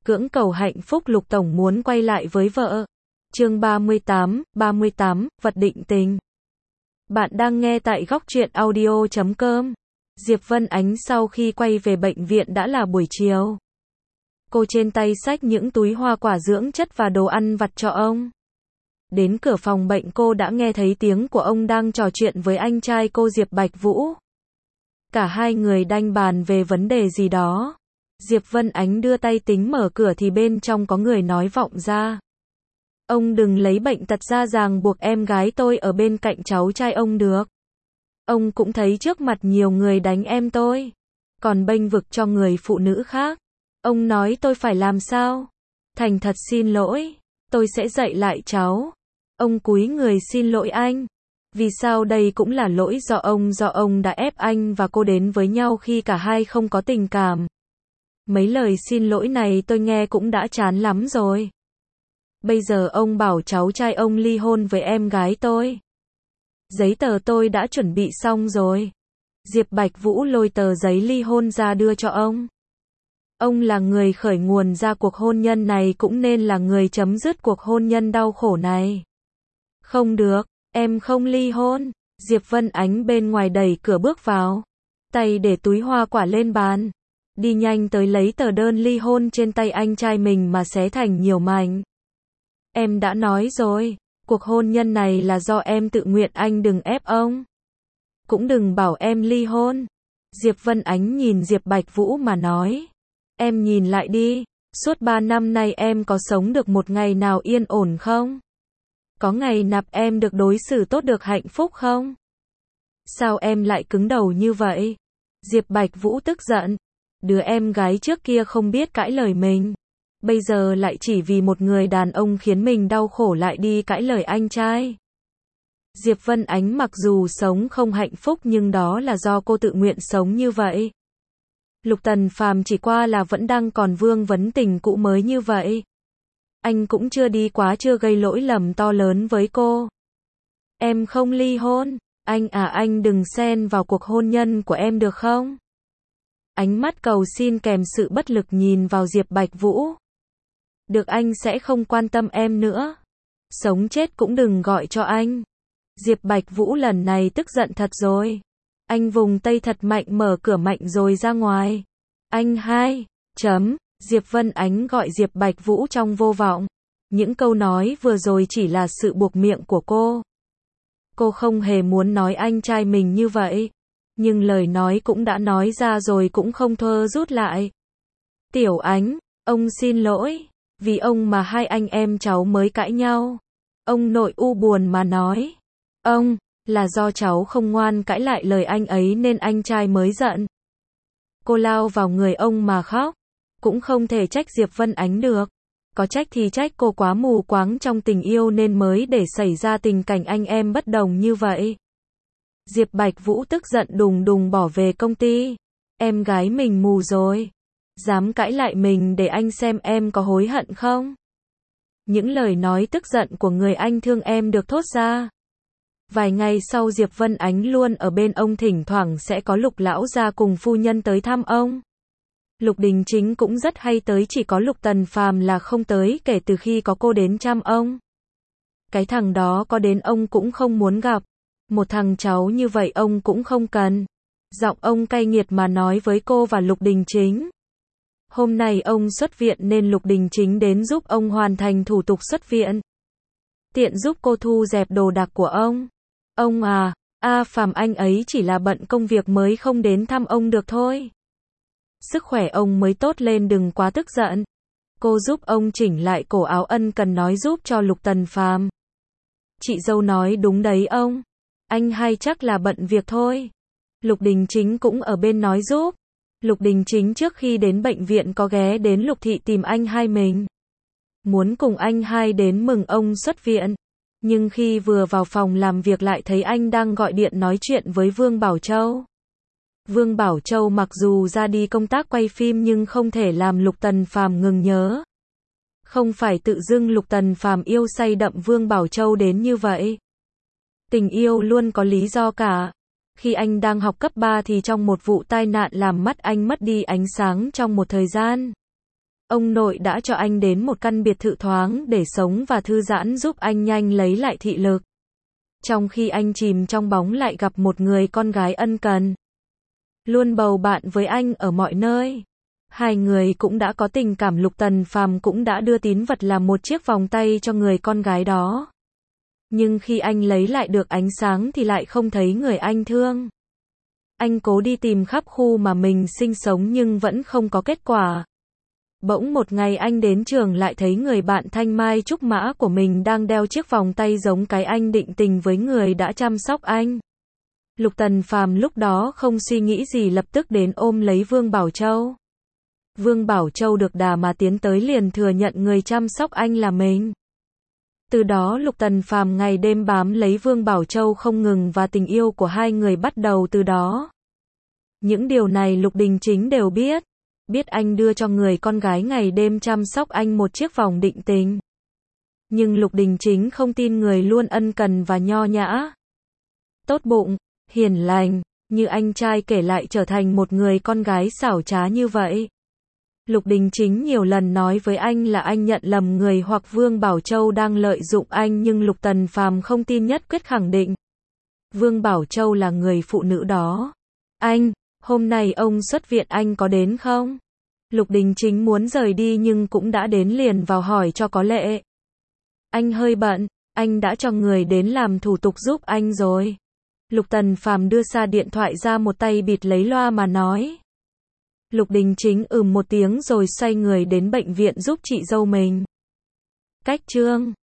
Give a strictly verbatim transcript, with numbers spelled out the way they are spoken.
Cưỡng cầu hạnh phúc Lục Tổng muốn quay lại với vợ. Chương ba mươi tám, ba mươi tám, Vật định tình. Bạn đang nghe tại góc truyện audio chấm com. Diệp Vân Ánh sau khi quay về bệnh viện đã là buổi chiều. Cô trên tay xách những túi hoa quả dưỡng chất và đồ ăn vặt cho ông. Đến cửa phòng bệnh cô đã nghe thấy tiếng của ông đang trò chuyện với anh trai cô Diệp Bạch Vũ. Cả hai người đanh bàn về vấn đề gì đó. Diệp Vân Ánh đưa tay tính mở cửa thì bên trong có người nói vọng ra. Ông đừng lấy bệnh tật ra ràng buộc em gái tôi ở bên cạnh cháu trai ông được. Ông cũng thấy trước mặt nhiều người đánh em tôi. Còn bênh vực cho người phụ nữ khác. Ông nói tôi phải làm sao? Thành thật xin lỗi. Tôi sẽ dạy lại cháu. Ông cúi người xin lỗi anh. Vì sao đây cũng là lỗi do ông do ông đã ép anh và cô đến với nhau khi cả hai không có tình cảm. Mấy lời xin lỗi này tôi nghe cũng đã chán lắm rồi. Bây giờ ông bảo cháu trai ông ly hôn với em gái tôi. Giấy tờ tôi đã chuẩn bị xong rồi. Diệp Bạch Vũ lôi tờ giấy ly hôn ra đưa cho ông. Ông là người khởi nguồn ra cuộc hôn nhân này cũng nên là người chấm dứt cuộc hôn nhân đau khổ này. Không được, em không ly hôn. Diệp Vân Ánh bên ngoài đẩy cửa bước vào. Tay để túi hoa quả lên bàn. Đi nhanh tới lấy tờ đơn ly hôn trên tay anh trai mình mà xé thành nhiều mảnh. Em đã nói rồi, cuộc hôn nhân này là do em tự nguyện, anh đừng ép ông. Cũng đừng bảo em ly hôn. Diệp Vân Ánh nhìn Diệp Bạch Vũ mà nói. Em nhìn lại đi, suốt ba năm nay em có sống được một ngày nào yên ổn không? Có ngày nạp em được đối xử tốt được hạnh phúc không? Sao em lại cứng đầu như vậy? Diệp Bạch Vũ tức giận. Đứa em gái trước kia không biết cãi lời mình. Bây giờ lại chỉ vì một người đàn ông khiến mình đau khổ lại đi cãi lời anh trai. Diệp Vân Ánh mặc dù sống không hạnh phúc nhưng đó là do cô tự nguyện sống như vậy. Lục Tần Phàm chỉ qua là vẫn đang còn vương vấn tình cũ mới như vậy. Anh cũng chưa đi quá, chưa gây lỗi lầm to lớn với cô. Em không ly hôn. Anh à, anh đừng xen vào cuộc hôn nhân của em được không? Ánh mắt cầu xin kèm sự bất lực nhìn vào Diệp Bạch Vũ. Được, anh sẽ không quan tâm em nữa. Sống chết cũng đừng gọi cho anh. Diệp Bạch Vũ lần này tức giận thật rồi. Anh vùng tay thật mạnh, mở cửa mạnh rồi ra ngoài. Anh hai, chấm, Diệp Vân Ánh gọi Diệp Bạch Vũ trong vô vọng. Những câu nói vừa rồi chỉ là sự buộc miệng của cô. Cô không hề muốn nói anh trai mình như vậy. Nhưng lời nói cũng đã nói ra rồi cũng không thơ rút lại. Tiểu Ánh, ông xin lỗi. Vì ông mà hai anh em cháu mới cãi nhau. Ông nội u buồn mà nói. Ông, là do cháu không ngoan cãi lại lời anh ấy nên anh trai mới giận. Cô lao vào người ông mà khóc. Cũng không thể trách Diệp Vân Ánh được. Có trách thì trách cô quá mù quáng trong tình yêu nên mới để xảy ra tình cảnh anh em bất đồng như vậy. Diệp Bạch Vũ tức giận đùng đùng bỏ về công ty. Em gái mình mù rồi. Dám cãi lại mình để anh xem em có hối hận không? Những lời nói tức giận của người anh thương em được thốt ra. Vài ngày sau Diệp Vân Ánh luôn ở bên ông, thỉnh thoảng sẽ có Lục lão gia cùng phu nhân tới thăm ông. Lục Đình Chính cũng rất hay tới, chỉ có Lục Tần Phàm là không tới kể từ khi có cô đến chăm ông. Cái thằng đó có đến ông cũng không muốn gặp. Một thằng cháu như vậy ông cũng không cần. Giọng ông cay nghiệt mà nói với cô và Lục Đình Chính. Hôm nay ông xuất viện nên Lục Đình Chính đến giúp ông hoàn thành thủ tục xuất viện. Tiện giúp cô thu dẹp đồ đạc của ông. Ông à, A Phàm anh ấy chỉ là bận công việc mới không đến thăm ông được thôi. Sức khỏe ông mới tốt lên, đừng quá tức giận. Cô giúp ông chỉnh lại cổ áo, ân cần nói giúp cho Lục Tần Phàm. Chị dâu nói đúng đấy ông. Anh hai chắc là bận việc thôi. Lục Đình Chính cũng ở bên nói giúp. Lục Đình Chính trước khi đến bệnh viện có ghé đến Lục thị tìm anh hai mình. Muốn cùng anh hai đến mừng ông xuất viện. Nhưng khi vừa vào phòng làm việc lại thấy anh đang gọi điện nói chuyện với Vương Bảo Châu. Vương Bảo Châu mặc dù ra đi công tác quay phim nhưng không thể làm Lục Tần Phàm ngừng nhớ. Không phải tự dưng Lục Tần Phàm yêu say đậm Vương Bảo Châu đến như vậy. Tình yêu luôn có lý do cả. Khi anh đang học cấp ba thì trong một vụ tai nạn làm mắt anh mất đi ánh sáng trong một thời gian. Ông nội đã cho anh đến một căn biệt thự thoáng để sống và thư giãn giúp anh nhanh lấy lại thị lực. Trong khi anh chìm trong bóng lại gặp một người con gái ân cần, luôn bầu bạn với anh ở mọi nơi. Hai người cũng đã có tình cảm. Lục Tần Phàm cũng đã đưa tín vật là một chiếc vòng tay cho người con gái đó. Nhưng khi anh lấy lại được ánh sáng thì lại không thấy người anh thương. Anh cố đi tìm khắp khu mà mình sinh sống nhưng vẫn không có kết quả. Bỗng một ngày anh đến trường lại thấy người bạn thanh mai trúc mã của mình đang đeo chiếc vòng tay giống cái anh định tình với người đã chăm sóc anh. Lục Tần Phàm lúc đó không suy nghĩ gì lập tức đến ôm lấy Vương Bảo Châu. Vương Bảo Châu được đà mà tiến tới liền thừa nhận người chăm sóc anh là mình. Từ đó Lục Tần Phàm ngày đêm bám lấy Vương Bảo Châu không ngừng và tình yêu của hai người bắt đầu từ đó. Những điều này Lục Đình Chính đều biết. Biết anh đưa cho người con gái ngày đêm chăm sóc anh một chiếc vòng định tình. Nhưng Lục Đình Chính không tin người luôn ân cần và nho nhã, tốt bụng, hiền lành, như anh trai kể lại trở thành một người con gái xảo trá như vậy. Lục Đình Chính nhiều lần nói với anh là anh nhận lầm người hoặc Vương Bảo Châu đang lợi dụng anh nhưng Lục Tần Phàm không tin, nhất quyết khẳng định Vương Bảo Châu là người phụ nữ đó. Anh, hôm nay ông xuất viện anh có đến không? Lục Đình Chính muốn rời đi nhưng cũng đã đến liền vào hỏi cho có lệ. Anh hơi bận, anh đã cho người đến làm thủ tục giúp anh rồi. Lục Tần Phàm đưa xa điện thoại ra, một tay bịt lấy loa mà nói. Lục Đình Chính ừm một tiếng rồi xoay người đến bệnh viện giúp chị dâu mình. Cách chương